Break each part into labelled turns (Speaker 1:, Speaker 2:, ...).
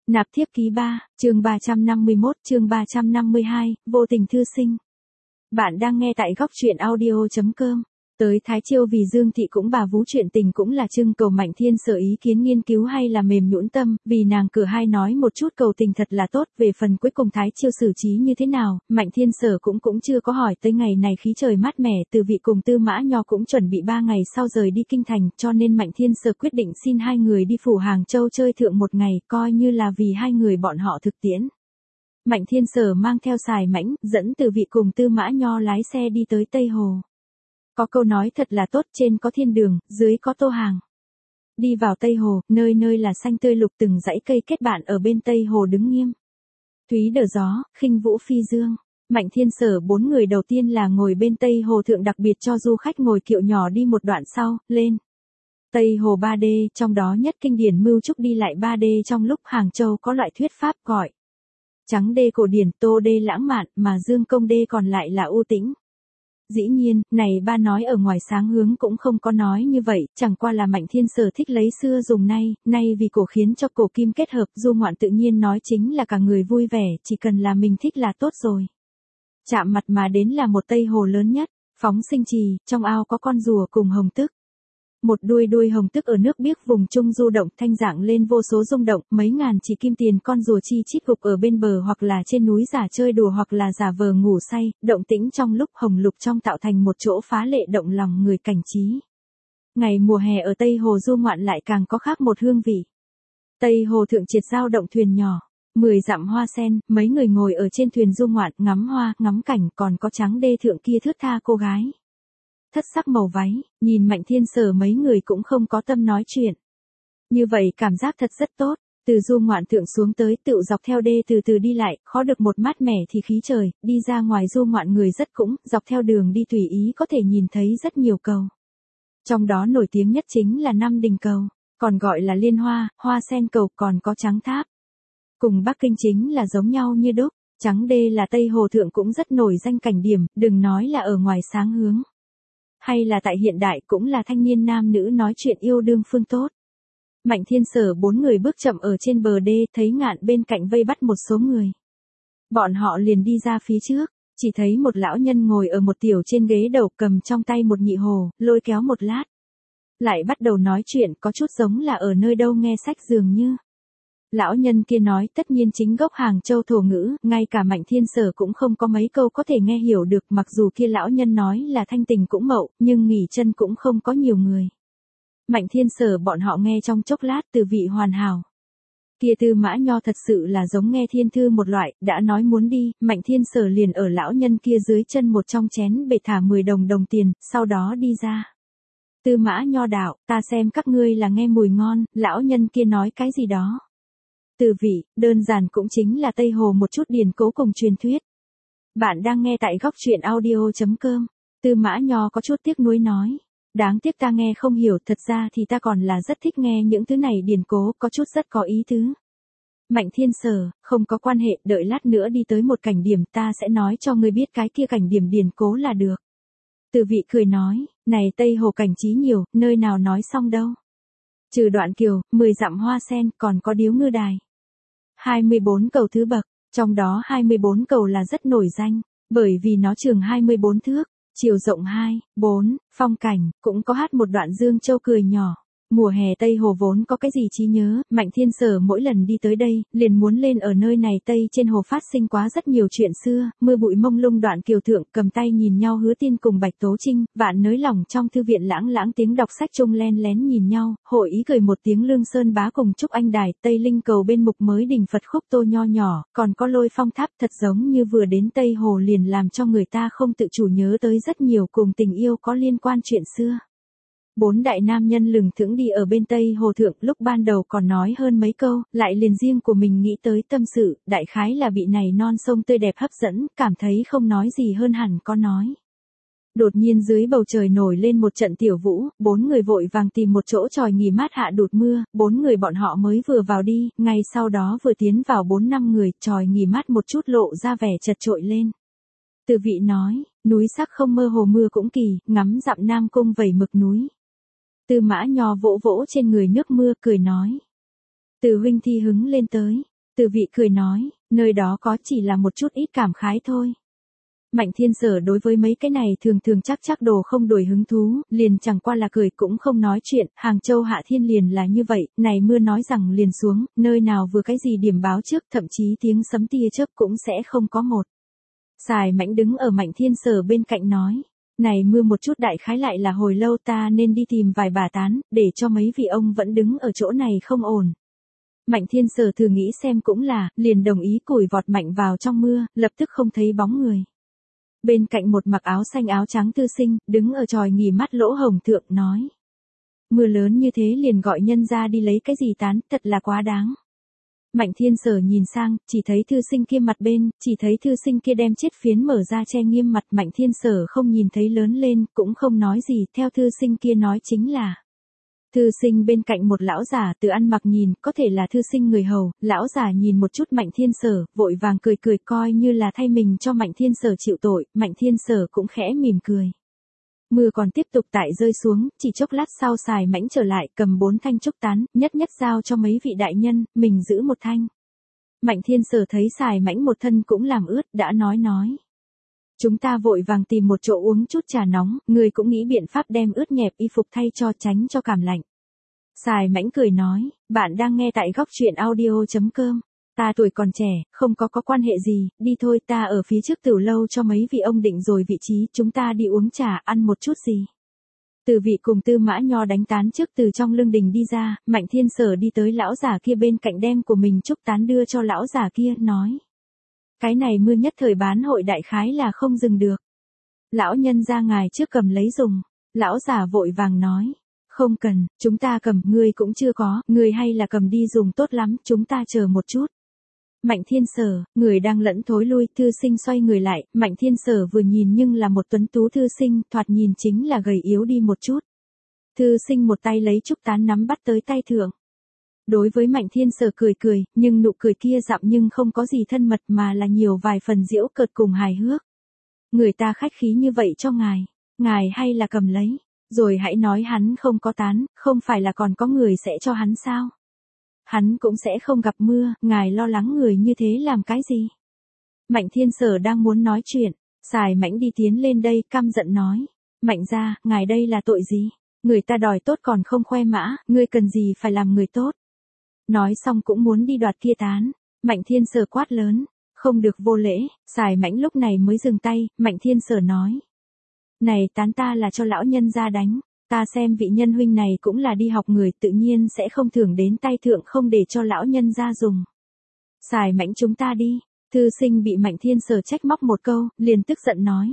Speaker 1: Nạp thiếp ký 3, chương 351, chương 352, vô tình thư sinh. Bạn đang nghe tại góc truyện audio.com. Tới Thái Chiêu vì Dương Thị cũng bà vú chuyện tình cũng là trưng cầu Mạnh Thiên Sở ý kiến nghiên cứu hay là mềm nhũn tâm, vì nàng cửa hai nói một chút cầu tình thật là tốt, về phần cuối cùng Thái Chiêu xử trí như thế nào, Mạnh Thiên Sở cũng chưa có hỏi tới ngày này khí trời mát mẻ, Từ Vị cùng Tư Mã Nho cũng chuẩn bị 3 ngày sau rời đi kinh thành, cho nên Mạnh Thiên Sở quyết định xin hai người đi phủ Hàng Châu chơi thượng một ngày, coi như là vì hai người bọn họ thực tiễn. Mạnh Thiên Sở mang theo Sài Mãnh, dẫn Từ Vị cùng Tư Mã Nho lái xe đi tới Tây Hồ. Có câu nói thật là tốt, trên có thiên đường, dưới có tô hàng. Đi vào Tây Hồ, nơi nơi là xanh tươi lục, từng dãy cây kết bạn ở bên Tây Hồ đứng nghiêm. Thúy đờ gió, khinh vũ phi dương. Mạnh Thiên Sở 4 người đầu tiên là ngồi bên Tây Hồ thượng, đặc biệt cho du khách ngồi kiệu nhỏ đi một đoạn sau, lên. Tây Hồ 3D, trong đó nhất kinh điển mưu trúc đi lại 3D trong lúc Hàng Châu có loại thuyết pháp gọi. Trắng đê cổ điển, tô đê lãng mạn, mà dương công đê còn lại là u tĩnh. Dĩ nhiên, này ba nói ở ngoài sáng hướng cũng không có nói như vậy, chẳng qua là Mạnh Thiên Sở thích lấy xưa dùng nay vì cổ khiến cho cổ kim kết hợp, du ngoạn tự nhiên nói chính là cả người vui vẻ, chỉ cần là mình thích là tốt rồi. Chạm mặt mà đến là một Tây Hồ lớn nhất, phóng sinh trì, trong ao có con rùa cùng hồng tức. Một đuôi hồng tức ở nước biếc vùng trung du động, thanh dạng lên vô số rung động, mấy ngàn chỉ kim tiền con rùa chi chít gục ở bên bờ hoặc là trên núi giả chơi đùa hoặc là giả vờ ngủ say, động tĩnh trong lúc hồng lục trong tạo thành một chỗ phá lệ động lòng người cảnh trí. Ngày mùa hè ở Tây Hồ du ngoạn lại càng có khác một hương vị. Tây Hồ thượng triệt giao động thuyền nhỏ, 10 dặm hoa sen, mấy người ngồi ở trên thuyền du ngoạn, ngắm hoa, ngắm cảnh, còn có trắng đê thượng kia thướt tha cô gái. Thất sắc màu váy, nhìn Mạnh Thiên Sở mấy người cũng không có tâm nói chuyện. Như vậy cảm giác thật rất tốt, từ du ngoạn thượng xuống tới tự dọc theo đê từ từ đi lại, khó được một mát mẻ thì khí trời, đi ra ngoài du ngoạn người rất cũng, dọc theo đường đi tùy ý có thể nhìn thấy rất nhiều cầu. Trong đó nổi tiếng nhất chính là Năm Đình cầu, còn gọi là Liên Hoa, Hoa Sen cầu, còn có Trắng Tháp. Cùng Bắc Kinh chính là giống nhau như đúc, Trắng Đê là Tây Hồ thượng cũng rất nổi danh cảnh điểm, đừng nói là ở ngoài sáng hướng. Hay là tại hiện đại cũng là thanh niên nam nữ nói chuyện yêu đương phương tốt. Mạnh Thiên Sở 4 người bước chậm ở trên bờ đê, thấy ngạn bên cạnh vây bắt một số người. Bọn họ liền đi ra phía trước, chỉ thấy một lão nhân ngồi ở một tiểu trên ghế đầu, cầm trong tay một nhị hồ, lôi kéo một lát. Lại bắt đầu nói chuyện, có chút giống là ở nơi đâu nghe sách dường như. Lão nhân kia nói tất nhiên chính gốc Hàng Châu thổ ngữ, ngay cả Mạnh Thiên Sở cũng không có mấy câu có thể nghe hiểu được, mặc dù kia lão nhân nói là thanh tình cũng mậu, nhưng nghỉ chân cũng không có nhiều người. Mạnh Thiên Sở bọn họ nghe trong chốc lát, Từ Vị hoàn hảo. Kia Tư Mã Nho thật sự là giống nghe thiên thư một loại, đã nói muốn đi, Mạnh Thiên Sở liền ở lão nhân kia dưới chân một trong chén bể thả 10 đồng tiền, sau đó đi ra. Tư Mã Nho đạo, ta xem các ngươi là nghe mùi ngon, lão nhân kia nói cái gì đó. Từ Vị, đơn giản cũng chính là Tây Hồ một chút điển cố cùng truyền thuyết. Bạn đang nghe tại góc truyện audio.com. Tư Mã Nho có chút tiếc nuối nói. Đáng tiếc ta nghe không hiểu, thật ra thì ta còn là rất thích nghe những thứ này điển cố, có chút rất có ý tứ. Mạnh Thiên Sở, không có quan hệ, đợi lát nữa đi tới một cảnh điểm ta sẽ nói cho ngươi biết cái kia cảnh điểm điển cố là được. Từ Vị cười nói, này Tây Hồ cảnh trí nhiều, nơi nào nói xong đâu. Trừ Đoạn Kiều, 10 dặm hoa sen, còn có Điếu Ngư Đài. 24 cầu thứ bậc, trong đó 24 cầu là rất nổi danh, bởi vì nó trường 24 thước, chiều rộng 2, 4, phong cảnh, cũng có hát một đoạn Dương Châu cười nhỏ. Mùa hè Tây Hồ vốn có cái gì trí nhớ, Mạnh Thiên Sở mỗi lần đi tới đây, liền muốn lên ở nơi này. Tây trên hồ phát sinh quá rất nhiều chuyện xưa, mưa bụi mông lung Đoạn Kiều thượng, cầm tay nhìn nhau Hứa Tiên cùng Bạch Tố Trinh, vạn nới lòng trong thư viện lãng tiếng đọc sách chung len lén nhìn nhau, hội ý cười một tiếng Lương Sơn Bá cùng Trúc Anh Đài, Tây Linh cầu bên mục mới đình Phật khúc tô nho nhỏ, còn có Lôi Phong tháp, thật giống như vừa đến Tây Hồ liền làm cho người ta không tự chủ nhớ tới rất nhiều cùng tình yêu có liên quan chuyện xưa. 4 đại nam nhân lừng thững đi ở bên Tây Hồ thượng, lúc ban đầu còn nói hơn mấy câu, lại liền riêng của mình nghĩ tới tâm sự, đại khái là bị này non sông tươi đẹp hấp dẫn, cảm thấy không nói gì hơn hẳn có nói. Đột nhiên dưới bầu trời nổi lên một trận tiểu vũ, 4 người vội vàng tìm một chỗ tròi nghỉ mát hạ đụt mưa, 4 người bọn họ mới vừa vào đi, ngay sau đó vừa tiến vào 4-5 người, tròi nghỉ mát một chút lộ ra vẻ chật trội lên. Từ Vị nói, núi sắc không mơ hồ mưa cũng kỳ, ngắm dặm Nam Cung vẩy mực núi. Tư Mã Nho vỗ vỗ trên người nước mưa cười nói. Từ huynh thi hứng lên tới. Từ vị cười nói, nơi đó có chỉ là một chút ít cảm khái thôi. Mạnh Thiên Sở đối với mấy cái này thường thường chắc đồ không đổi hứng thú, liền chẳng qua là cười cũng không nói chuyện, Hàng Châu Hạ Thiên liền là như vậy, này mưa nói rằng liền xuống, nơi nào vừa cái gì điểm báo trước, thậm chí tiếng sấm tia chớp cũng sẽ không có một. Sài Mãnh đứng ở Mạnh Thiên Sở bên cạnh nói, này mưa một chút đại khái lại là hồi lâu ta nên đi tìm vài bà tán, để cho mấy vị ông vẫn đứng ở chỗ này không ổn. Mạnh Thiên Sở thử nghĩ xem cũng là, liền đồng ý cùi vọt mạnh vào trong mưa, lập tức không thấy bóng người. Bên cạnh một mặc áo xanh áo trắng thư sinh, đứng ở chòi nghỉ mát lỗ hồng thượng nói. Mưa lớn như thế liền gọi nhân ra đi lấy cái gì tán, thật là quá đáng. Mạnh Thiên Sở nhìn sang, chỉ thấy thư sinh kia mặt bên, chỉ thấy thư sinh kia đem chiếc phiến mở ra che nghiêm mặt. Mạnh Thiên Sở không nhìn thấy lớn lên, cũng không nói gì, theo thư sinh kia nói chính là. Thư sinh bên cạnh một lão giả từ ăn mặc nhìn, có thể là thư sinh người hầu, lão giả nhìn một chút Mạnh Thiên Sở, vội vàng cười coi như là thay mình cho Mạnh Thiên Sở chịu tội, Mạnh Thiên Sở cũng khẽ mỉm cười. Mưa còn tiếp tục tại rơi xuống, chỉ chốc lát sau Sài Mãnh trở lại cầm 4 thanh trúc tán, nhất giao cho mấy vị đại nhân, mình giữ một thanh. Mạnh Thiên Sở thấy Sài Mãnh một thân cũng làm ướt, đã nói. Chúng ta vội vàng tìm một chỗ uống chút trà nóng, người cũng nghĩ biện pháp đem ướt nhẹp y phục thay cho tránh cho cảm lạnh. Sài Mãnh cười nói, bạn đang nghe tại góc truyện audio.com. Ta tuổi còn trẻ, không có quan hệ gì, đi thôi ta ở phía trước tửu lâu cho mấy vị ông định rồi vị trí, chúng ta đi uống trà ăn một chút gì. Từ vị cùng Tư Mã Nho đánh tán trước từ trong lưng đình đi ra, Mạnh Thiên Sở đi tới lão giả kia bên cạnh đem của mình trúc tán đưa cho lão giả kia, nói. Cái này mưa nhất thời bán hội đại khái là không dừng được. Lão nhân ra ngài trước cầm lấy dùng. Lão giả vội vàng nói. Không cần, chúng ta cầm, ngươi cũng chưa có, ngươi hay là cầm đi dùng tốt lắm, chúng ta chờ một chút. Mạnh Thiên Sở, người đang lẫn thối lui, thư sinh xoay người lại, Mạnh Thiên Sở vừa nhìn nhưng là một tuấn tú thư sinh, thoạt nhìn chính là gầy yếu đi một chút. Thư sinh một tay lấy trúc tán nắm bắt tới tay thượng. Đối với Mạnh Thiên Sở cười, nhưng nụ cười kia dặm nhưng không có gì thân mật mà là nhiều vài phần giễu cợt cùng hài hước. Người ta khách khí như vậy cho ngài hay là cầm lấy, rồi hãy nói hắn không có tán, không phải là còn có người sẽ cho hắn sao? Hắn cũng sẽ không gặp mưa, ngài lo lắng người như thế làm cái gì? Mạnh Thiên Sở đang muốn nói chuyện, Sài Mãnh đi tiến lên đây căm giận nói. Mạnh gia, ngài đây là tội gì? Người ta đòi tốt còn không khoe mã, ngươi cần gì phải làm người tốt? Nói xong cũng muốn đi đoạt kia tán. Mạnh Thiên Sở quát lớn. Không được vô lễ, Sài Mãnh lúc này mới dừng tay, Mạnh Thiên Sở nói. Này tán ta là cho lão nhân ra đánh, ta xem vị nhân huynh này cũng là đi học người tự nhiên sẽ không thưởng đến tay thượng không để cho lão nhân ra dùng. Sài Mãnh chúng ta đi, thư sinh bị Mạnh Thiên Sở trách móc một câu, liền tức giận nói.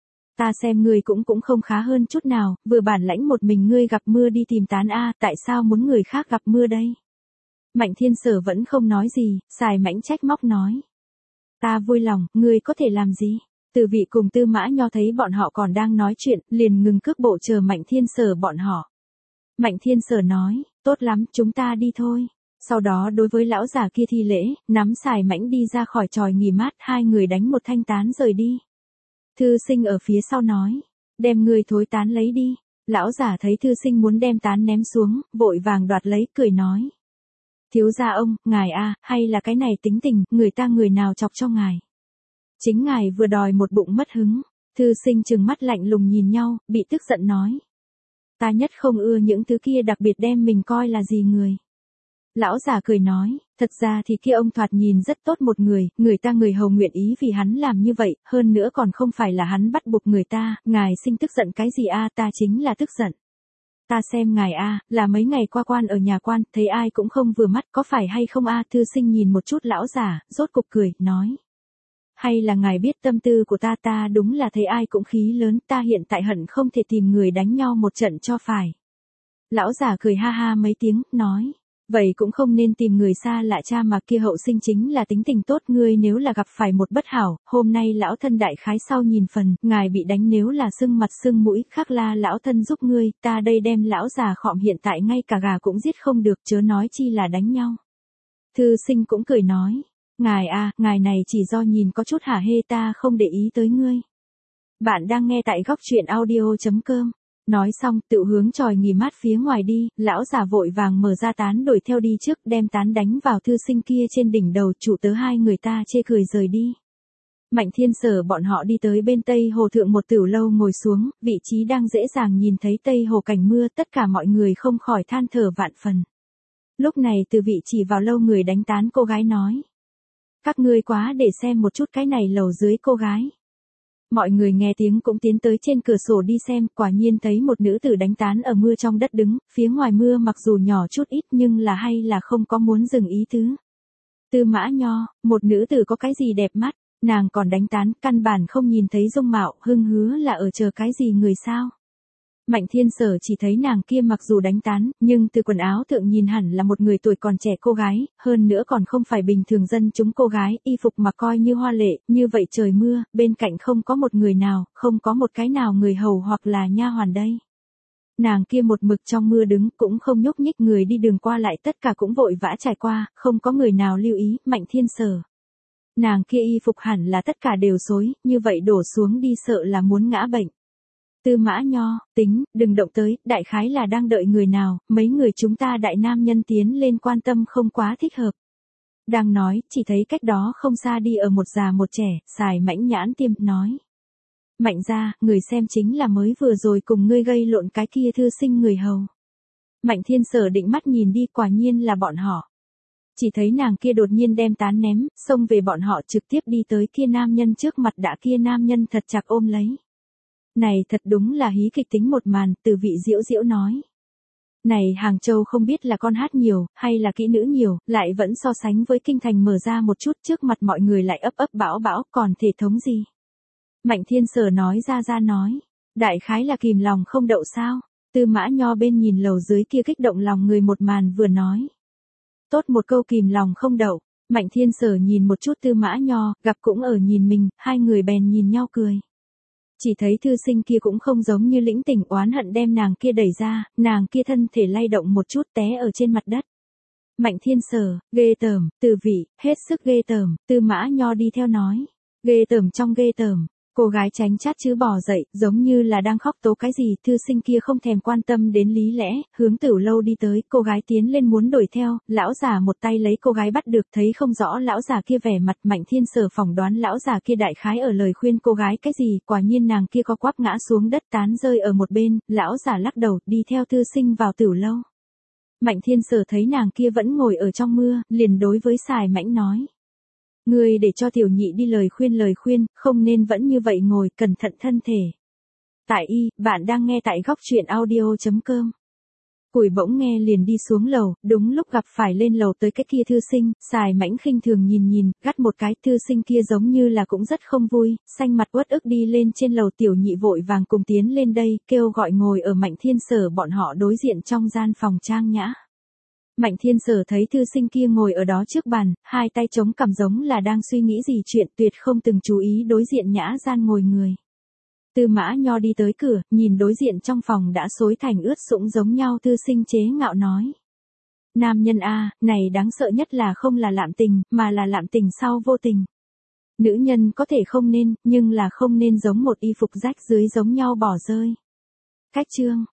Speaker 1: Ta xem ngươi cũng không khá hơn chút nào, vừa bản lãnh một mình ngươi gặp mưa đi tìm tán a, tại sao muốn người khác gặp mưa đây? Mạnh Thiên Sở vẫn không nói gì, Sài Mãnh trách móc nói. Ta vui lòng, ngươi có thể làm gì? Từ vị cùng Tư Mã Nho thấy bọn họ còn đang nói chuyện, liền ngừng cước bộ chờ Mạnh Thiên Sở bọn họ. Mạnh Thiên Sở nói, tốt lắm, chúng ta đi thôi. Sau đó đối với lão giả kia thi lễ, nắm Sài Mãnh đi ra khỏi chòi nghỉ mát, hai người đánh một thanh tán rời đi. Thư sinh ở phía sau nói, đem người thối tán lấy đi. Lão giả thấy thư sinh muốn đem tán ném xuống, vội vàng đoạt lấy, cười nói. Thiếu gia ông, ngài a, hay là cái này tính tình, người ta người nào chọc cho ngài. Chính ngài vừa đòi một bụng mất hứng. Thư sinh trừng mắt lạnh lùng nhìn nhau, bị tức giận nói. Ta nhất không ưa những thứ kia đặc biệt đem mình coi là gì người. Lão già cười nói, thật ra thì kia ông thoạt nhìn rất tốt một người ta người hầu nguyện ý vì hắn làm như vậy, hơn nữa còn không phải là hắn bắt buộc người ta, ngài sinh tức giận cái gì a? Ta chính là tức giận. Ta xem ngài a, là mấy ngày qua quan ở nhà quan, thấy ai cũng không vừa mắt, có phải hay không a? Thư sinh nhìn một chút lão già, rốt cục cười, nói. Hay là ngài biết tâm tư của ta đúng là thấy ai cũng khí lớn, ta hiện tại hận không thể tìm người đánh nhau một trận cho phải. Lão già cười ha ha mấy tiếng, nói. Vậy cũng không nên tìm người xa lạ cha mà kia hậu sinh chính là tính tình tốt, ngươi nếu là gặp phải một bất hảo, hôm nay lão thân đại khái sau nhìn phần, ngài bị đánh nếu là sưng mặt sưng mũi, khắc la lão thân giúp ngươi, ta đây đem lão già khọm hiện tại ngay cả gà cũng giết không được, chớ nói chi là đánh nhau. Thư sinh cũng cười nói, ngài a, ngài này chỉ do nhìn có chút hả hê, ta không để ý tới ngươi. Bạn đang nghe tại góc truyện audio.com. Nói xong, tự hướng tròi nghỉ mát phía ngoài đi, lão già vội vàng mở ra tán đuổi theo đi trước, đem tán đánh vào thư sinh kia trên đỉnh đầu, chủ tớ hai người ta chê cười rời đi. Mạnh Thiên Sở bọn họ đi tới bên Tây Hồ thượng một tửu lâu ngồi xuống, vị trí đang dễ dàng nhìn thấy Tây Hồ cảnh mưa, tất cả mọi người không khỏi than thở vạn phần. Lúc này từ vị chỉ vào lâu người đánh tán cô gái nói. Các ngươi quá để xem một chút cái này lầu dưới cô gái. Mọi người nghe tiếng cũng tiến tới trên cửa sổ đi xem, quả nhiên thấy một nữ tử đánh tán ở mưa trong đất đứng, phía ngoài mưa mặc dù nhỏ chút ít nhưng là hay là không có muốn dừng ý tứ. Tư Mã Nho, một nữ tử có cái gì đẹp mắt, nàng còn đánh tán, căn bản không nhìn thấy dung mạo, hưng hứa là ở chờ cái gì người sao. Mạnh Thiên Sở chỉ thấy nàng kia mặc dù đánh tán, nhưng từ quần áo thượng nhìn hẳn là một người tuổi còn trẻ cô gái, hơn nữa còn không phải bình thường dân chúng cô gái, y phục mà coi như hoa lệ, như vậy trời mưa, bên cạnh không có một người nào, không có một cái nào người hầu hoặc là nha hoàn đây. Nàng kia một mực trong mưa đứng cũng không nhúc nhích, người đi đường qua lại tất cả cũng vội vã trải qua, không có người nào lưu ý, Mạnh Thiên Sở. Nàng kia y phục hẳn là tất cả đều xối, như vậy đổ xuống đi sợ là muốn ngã bệnh. Tư Mã Nho, tính, đừng động tới, đại khái là đang đợi người nào, mấy người chúng ta đại nam nhân tiến lên quan tâm không quá thích hợp. Đang nói, chỉ thấy cách đó không xa đi ở một già một trẻ, xài mãnh nhãn tiêm, nói. Mạnh gia, người xem chính là mới vừa rồi cùng ngươi gây lộn cái kia thư sinh người hầu. Mạnh Thiên Sở định mắt nhìn đi, quả nhiên là bọn họ. Chỉ thấy nàng kia đột nhiên đem tán ném, xông về bọn họ trực tiếp đi tới kia nam nhân trước mặt, đã kia nam nhân thật chặt ôm lấy. Này thật đúng là hí kịch tính một màn, Từ Vị giễu giễu nói. Này Hàng Châu không biết là con hát nhiều, hay là kỹ nữ nhiều, lại vẫn so sánh với kinh thành mở ra một chút, trước mặt mọi người lại ấp ấp bão bão, còn thể thống gì. Mạnh Thiên Sở nói ra nói, đại khái là kìm lòng không đậu sao. Tư Mã Nho bên nhìn lầu dưới kia kích động lòng người một màn vừa nói. Tốt một câu kìm lòng không đậu. Mạnh Thiên Sở nhìn một chút Tư Mã Nho, gặp cũng ở nhìn mình, hai người bèn nhìn nhau cười. Chỉ thấy thư sinh kia cũng không giống như lĩnh tình oán hận đem nàng kia đẩy ra, nàng kia thân thể lay động một chút té ở trên mặt đất. Mạnh Thiên Sở, ghê tởm, Từ Vị, hết sức ghê tởm, Tư Mã Nho đi theo nói. Ghê tởm trong ghê tởm. Cô gái tránh chát chứ bò dậy, giống như là đang khóc tố cái gì, thư sinh kia không thèm quan tâm đến lý lẽ, hướng tửu lâu đi tới, cô gái tiến lên muốn đuổi theo, lão già một tay lấy cô gái bắt được, thấy không rõ lão già kia vẻ mặt, Mạnh Thiên Sở phỏng đoán lão già kia đại khái ở lời khuyên cô gái cái gì, quả nhiên nàng kia có quắp ngã xuống đất tán rơi ở một bên, lão già lắc đầu, đi theo thư sinh vào tửu lâu. Mạnh Thiên Sở thấy nàng kia vẫn ngồi ở trong mưa, liền đối với Sài Mãnh nói. Ngươi để cho tiểu nhị đi lời khuyên, không nên vẫn như vậy ngồi, cẩn thận thân thể. Tại y, bạn đang nghe tại góc truyện audio.com. Củi bỗng nghe liền đi xuống lầu, đúng lúc gặp phải lên lầu tới cái kia thư sinh, Sài Mãnh khinh thường nhìn, gắt một cái, thư sinh kia giống như là cũng rất không vui, xanh mặt uất ức đi lên trên lầu, tiểu nhị vội vàng cùng tiến lên đây, kêu gọi ngồi ở Mạnh Thiên Sở bọn họ đối diện trong gian phòng trang nhã. Mạnh Thiên Sở thấy thư sinh kia ngồi ở đó trước bàn, hai tay chống cằm giống là đang suy nghĩ gì chuyện, tuyệt không từng chú ý đối diện nhã gian ngồi người. Tư Mã Nho đi tới cửa, nhìn đối diện trong phòng đã xối thành ướt sũng giống nhau, thư sinh chế ngạo nói. Nam nhân a, này đáng sợ nhất là không là lạm tình, mà là lạm tình sau vô tình. Nữ nhân có thể không nên, nhưng là không nên giống một y phục rách dưới giống nhau bỏ rơi. Cách chương.